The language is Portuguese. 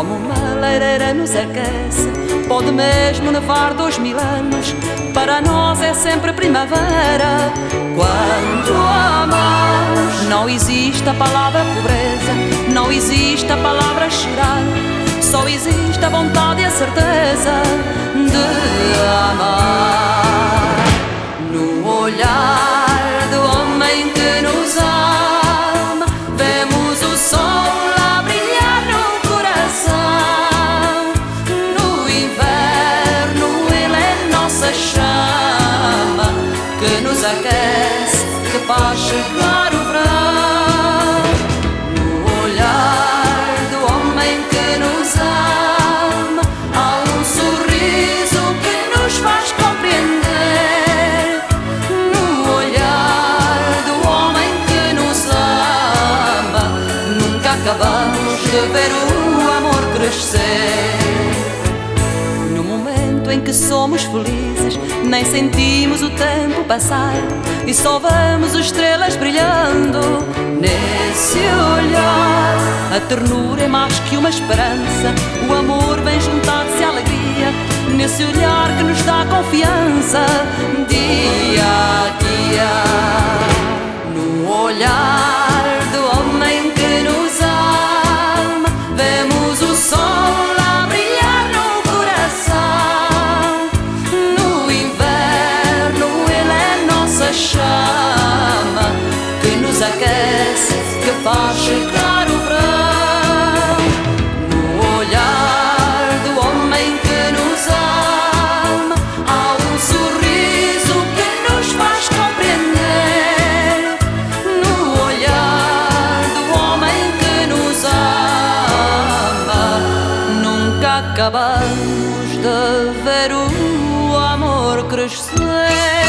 como uma lareira nos aquece. Pode mesmo nevar 2000 anos, para nós é sempre primavera. Quando amamos, não existe a palavra pobreza, não existe a palavra chorar, só existe a vontade e a certeza de amar. No olhar do homem que nos ama, vemos o sol a brilhar no coração. No inverno ele é nossa chama, que nos aquece, que faz chegar o verão. No olhar do homem que nos ama, há um sorriso que nos faz compreender. No olhar do homem que nos ama, nunca acabamos de ver o amor crescer. No momento em que somos felizes, nem sentimos o tempo passar, e só vemos estrelas brilhando nesse olhar. A ternura é mais que uma esperança, o amor vem juntar-se à alegria, nesse olhar que nos dá confiança dia a dia. No olhar do homem que nos ama, vemos o sol a brilhar no coração. No inverno ele é nossa chama, que nos aquece, que faz chegar o verão. No olhar do homem que nos ama, há um sorriso que nos faz compreender. No olhar do homem que nos ama, nunca acabamos de ver o amor crescer.